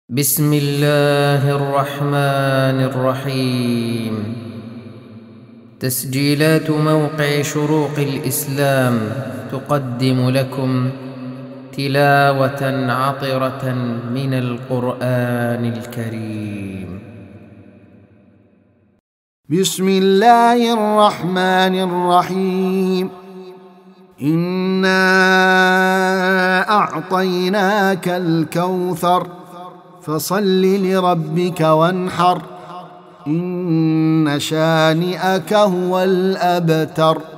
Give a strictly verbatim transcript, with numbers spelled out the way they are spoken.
بسم الله الرحمن الرحيم. تسجيلات موقع شروق الإسلام تقدم لكم تلاوة عطرة من القرآن الكريم. بسم الله الرحمن الرحيم. إنا أعطيناك الكوثر فصل لربك وانحر إن شانئك هو الأبتر.